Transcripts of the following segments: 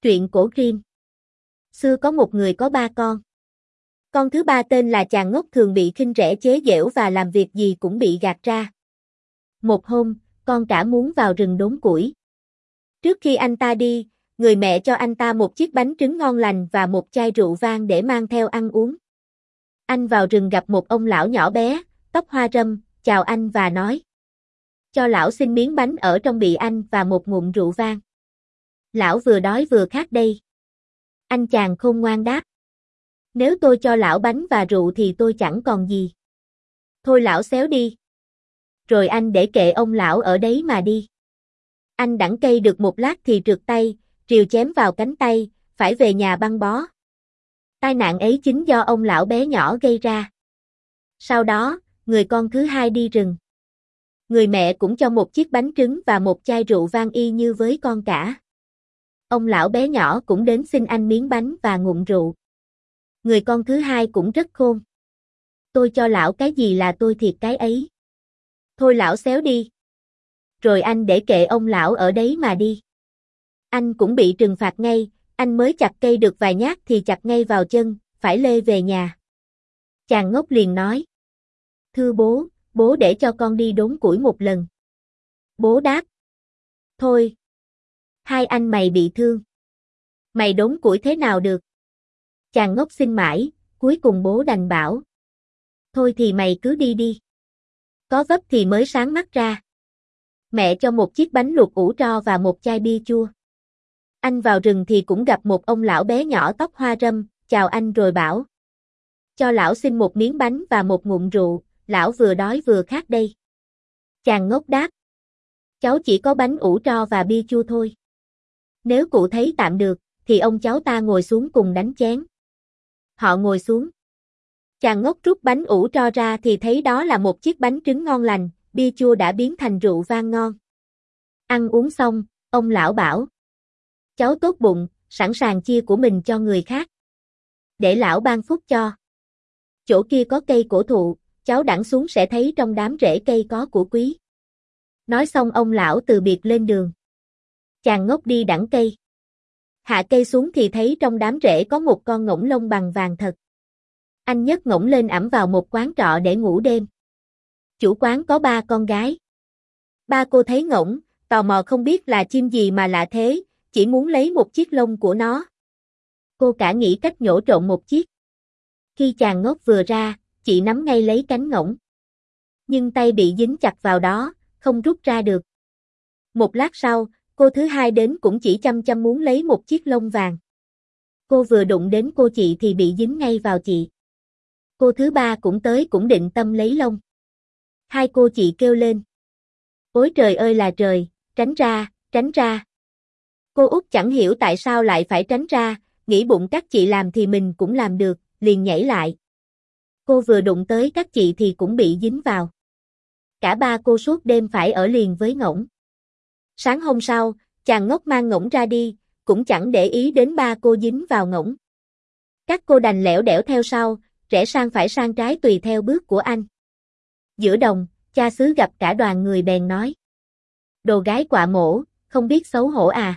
Truyện cổ Grimm. Xưa có một người có 3 con. Con thứ 3 tên là Chàng Ngốc thường bị khinh rẻ chế giễu và làm việc gì cũng bị gạt ra. Một hôm, con cả muốn vào rừng đốn củi. Trước khi anh ta đi, người mẹ cho anh ta một chiếc bánh trứng ngon lành và một chai rượu vang để mang theo ăn uống. Anh vào rừng gặp một ông lão nhỏ bé, tóc hoa râm, chào anh và nói: "Cho lão xin miếng bánh ở trong bị anh và một ngụm rượu vang." "Lão vừa đói vừa khát đây." Anh chàng khôn ngoan đáp: "Nếu tôi cho lão bánh và rượu thì tôi chẳng còn gì. Thôi lão xéo đi." Rồi anh để kệ ông lão ở đấy mà đi. Anh đẵn cây được một lát thì trượt tay, rìu chém vào cánh tay, phải về nhà băng bó. Tai nạn ấy chính do ông lão bé nhỏ gây ra. Sau đó, người con thứ 2 đi rừng. Người mẹ cũng cho một chiếc bánh trứng và một chai rượu vang y như với con cả. Ông lão bé nhỏ cũng đến xin anh miếng bánh và ngụm rượu. Người con thứ 2 cũng rất khôn. "Tôi cho lão cái gì là tôi thiệt cái ấy. Thôi lão xéo đi." Rồi anh để kệ ông lão ở đấy mà đi. Anh cũng bị trừng phạt ngay, anh mới chặt cây được vài nhát thì chặt ngay vào chân, phải lê về nhà. Chàng Ngốc liền nói: "Thưa bố, bố để cho con đi đốn củi một lần." Bố đáp: "Thôi. Hai anh mày bị thương. Mày đốn củi thế nào được?" Chàng Ngốc xin mãi, cuối cùng bố đành bảo: "Thôi thì mày cứ đi đi. Có vấp thì mới sáng mắt ra." Mẹ cho một chiếc bánh luộc ủ tro và một chai bia chua. Anh vào rừng thì cũng gặp một ông lão bé nhỏ tóc hoa râm, chào anh rồi bảo: "Cho lão xin một miếng bánh và một ngụm rượu, lão vừa đói vừa khát đây." Chàng Ngốc đáp: "Cháu chỉ có bánh ủ tro và bia chua thôi. Nếu cụ thấy tạm được, thì ông cháu ta ngồi xuống cùng đánh chén." Họ ngồi xuống. Chàng Ngốc rút bánh ủ tro ra thì thấy đó là một chiếc bánh trứng ngon lành, bia chua đã biến thành rượu vang ngon. Ăn uống xong, ông lão bảo: "Cháu tốt bụng, sẵn sàng chia của mình cho người khác. Để lão ban phúc cho. Chỗ kia có cây cổ thụ, cháu đẵn xuống sẽ thấy trong đám rễ cây có của quý." Nói xong ông lão từ biệt lên đường. Chàng Ngốc đi đẵn cây. Hạ cây xuống thì thấy trong đám rễ có một con ngỗng lông bằng vàng thật. Anh nhấc ngỗng lên ẵm vào một quán trọ để ngủ đêm. Chủ quán có 3 con gái. Ba cô thấy ngỗng, tò mò không biết là chim gì mà lạ thế, chỉ muốn lấy một chiếc lông của nó. Cô cả nghĩ cách nhổ trộn một chiếc. Khi chàng Ngốc vừa ra, chị nắm ngay lấy cánh ngỗng. Nhưng tay bị dính chặt vào đó, không rút ra được. Một lát sau, cô thứ 2 đến cũng chỉ chăm chăm muốn lấy một chiếc lông vàng. Cô vừa đụng đến cô chị thì bị dính ngay vào chị. Cô thứ 3 cũng tới cũng định tâm lấy lông. Hai cô chị kêu lên: "Ôi trời ơi là trời, tránh ra, tránh ra." Cô út chẳng hiểu tại sao lại phải tránh ra, nghĩ bụng các chị làm thì mình cũng làm được, liền nhảy lại. Cô vừa đụng tới các chị thì cũng bị dính vào. Cả 3 cô suốt đêm phải ở liền với ngỗng. Sáng hôm sau, chàng Ngốc mang ngỗng ra đi, cũng chẳng để ý đến 3 cô dính vào ngỗng. Các cô đành lẻo đẻo theo sau, rẽ sang phải sang trái tùy theo bước của anh. Giữa đồng, cha xứ gặp cả đoàn người bèn nói: "Đồ gái quạ mổ, không biết xấu hổ à?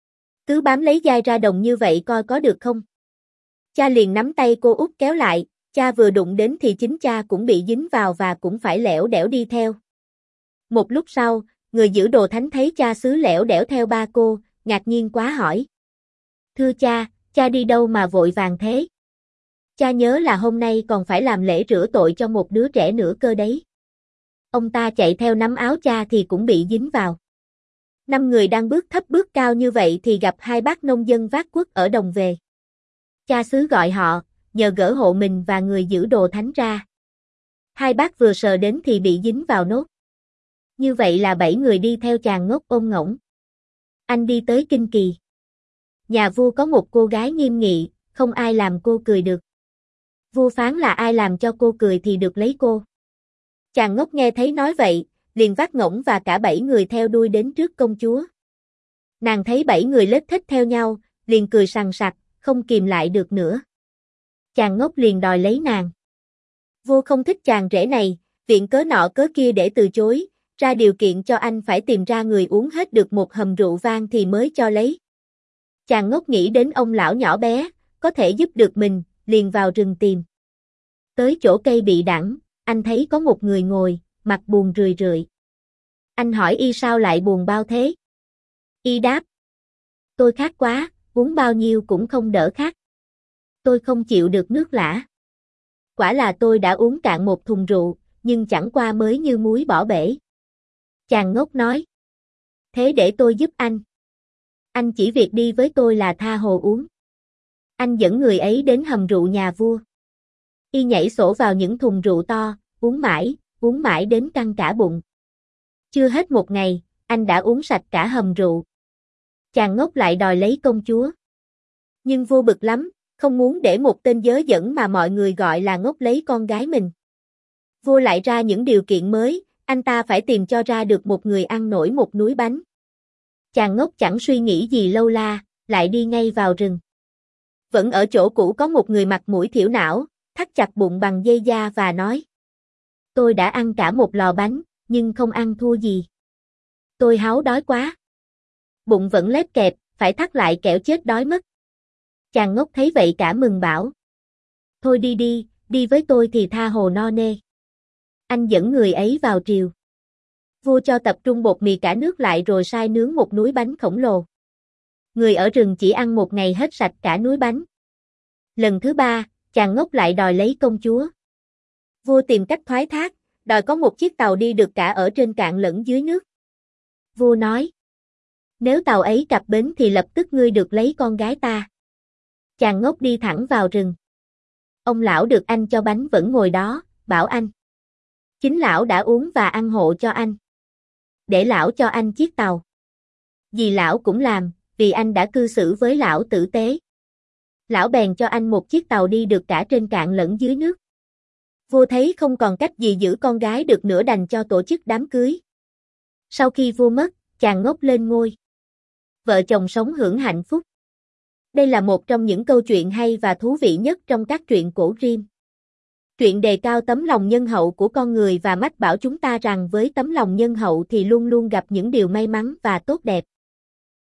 Cứ bám lấy dai ra đồng như vậy coi có được không?" Cha liền nắm tay cô út kéo lại, cha vừa đụng đến thì chính cha cũng bị dính vào và cũng phải lẻo đẻo đi theo. Một lúc sau, người giữ đồ thánh thấy cha xứ lẻo đẻo theo 3 cô, ngạc nhiên quá hỏi: "Thưa cha đi đâu mà vội vàng thế? Cha nhớ là hôm nay còn phải làm lễ rửa tội cho một đứa trẻ nữa cơ đấy." Ông ta chạy theo nắm áo cha thì cũng bị dính vào. 5 người đang bước thấp bước cao như vậy thì gặp 2 bác nông dân vác cuốc ở đồng về. Cha xứ gọi họ, nhờ gỡ hộ mình và người giữ đồ thánh ra. 2 bác vừa sờ đến thì bị dính vào nốt. Như vậy là 7 người đi theo chàng Ngốc ôm ngỗng. Anh đi tới Kinh Kỳ. Nhà vua có một cô gái nghiêm nghị, không ai làm cô cười được. Vua phán là ai làm cho cô cười thì được lấy cô. Chàng Ngốc nghe thấy nói vậy, liền vác ngỗng và cả 7 người theo đuôi đến trước công chúa. Nàng thấy 7 người lết thết theo nhau, liền cười sằng sặc, không kìm lại được nữa. Chàng Ngốc liền đòi lấy nàng. Vua không thích chàng rể này, viện cớ nọ cớ kia để từ chối, ra điều kiện cho anh phải tìm ra người uống hết được một hầm rượu vang thì mới cho lấy. Chàng ngốc nghĩ đến ông lão nhỏ bé, có thể giúp được mình, liền vào rừng tìm. Tới chỗ cây bị đẳng, anh thấy có một người ngồi, mặt buồn rười rượi. Anh hỏi y sao lại buồn bao thế? Y đáp. Tôi khát quá, uống bao nhiêu cũng không đỡ khát. Tôi không chịu được nước lã. Quả là tôi đã uống cạn một thùng rượu, nhưng chẳng qua mới như muối bỏ bể. Chàng ngốc nói. Thế để tôi giúp anh. Anh chỉ việc đi với tôi là tha hồ uống. Anh dẫn người ấy đến hầm rượu nhà vua. Y nhảy sổ vào những thùng rượu to, uống mãi đến căng cả bụng. Chưa hết một ngày, anh đã uống sạch cả hầm rượu. Chàng ngốc lại đòi lấy công chúa. Nhưng vua bực lắm, không muốn để một tên dớ dẫn mà mọi người gọi là ngốc lấy con gái mình. Vua lại ra những điều kiện mới, anh ta phải tìm cho ra được một người ăn nổi một núi bánh. Chàng ngốc chẳng suy nghĩ gì lâu la, lại đi ngay vào rừng. Vẫn ở chỗ cũ có một người mặt mũi thiểu não, thắt chặt bụng bằng dây da và nói. Tôi đã ăn cả một lò bánh, nhưng không ăn thua gì. Tôi háu đói quá. Bụng vẫn lép kẹp, phải thắt lại kẻo chết đói mất. Chàng ngốc thấy vậy cả mừng bảo. Thôi đi với tôi thì tha hồ no nê. Anh dẫn người ấy vào triều. Vua cho tập trung bột mì cả nước lại rồi sai nướng một núi bánh khổng lồ. Người ở rừng chỉ ăn một ngày hết sạch cả núi bánh. Lần thứ ba, chàng ngốc lại đòi lấy công chúa. Vua tìm cách thoái thác, đòi có một chiếc tàu đi được cả ở trên cạn lẫn dưới nước. Vua nói. Nếu tàu ấy cập bến thì lập tức ngươi được lấy con gái ta. Chàng ngốc đi thẳng vào rừng. Ông lão được anh cho bánh vẫn ngồi đó, bảo anh. Chính lão đã uống và ăn hộ cho anh. Để lão cho anh chiếc tàu. Vì lão cũng làm, vì anh đã cư xử với lão tử tế. Lão bèn cho anh một chiếc tàu đi được cả trên cạn lẫn dưới nước. Vua thấy không còn cách gì giữ con gái được nữa đành cho tổ chức đám cưới. Sau khi vua mất, chàng ngốc lên ngôi. Vợ chồng sống hưởng hạnh phúc. Đây là một trong những câu chuyện hay và thú vị nhất trong các truyện cổ Grimm. Truyện đề cao tấm lòng nhân hậu của con người và mách bảo chúng ta rằng với tấm lòng nhân hậu thì luôn luôn gặp những điều may mắn và tốt đẹp.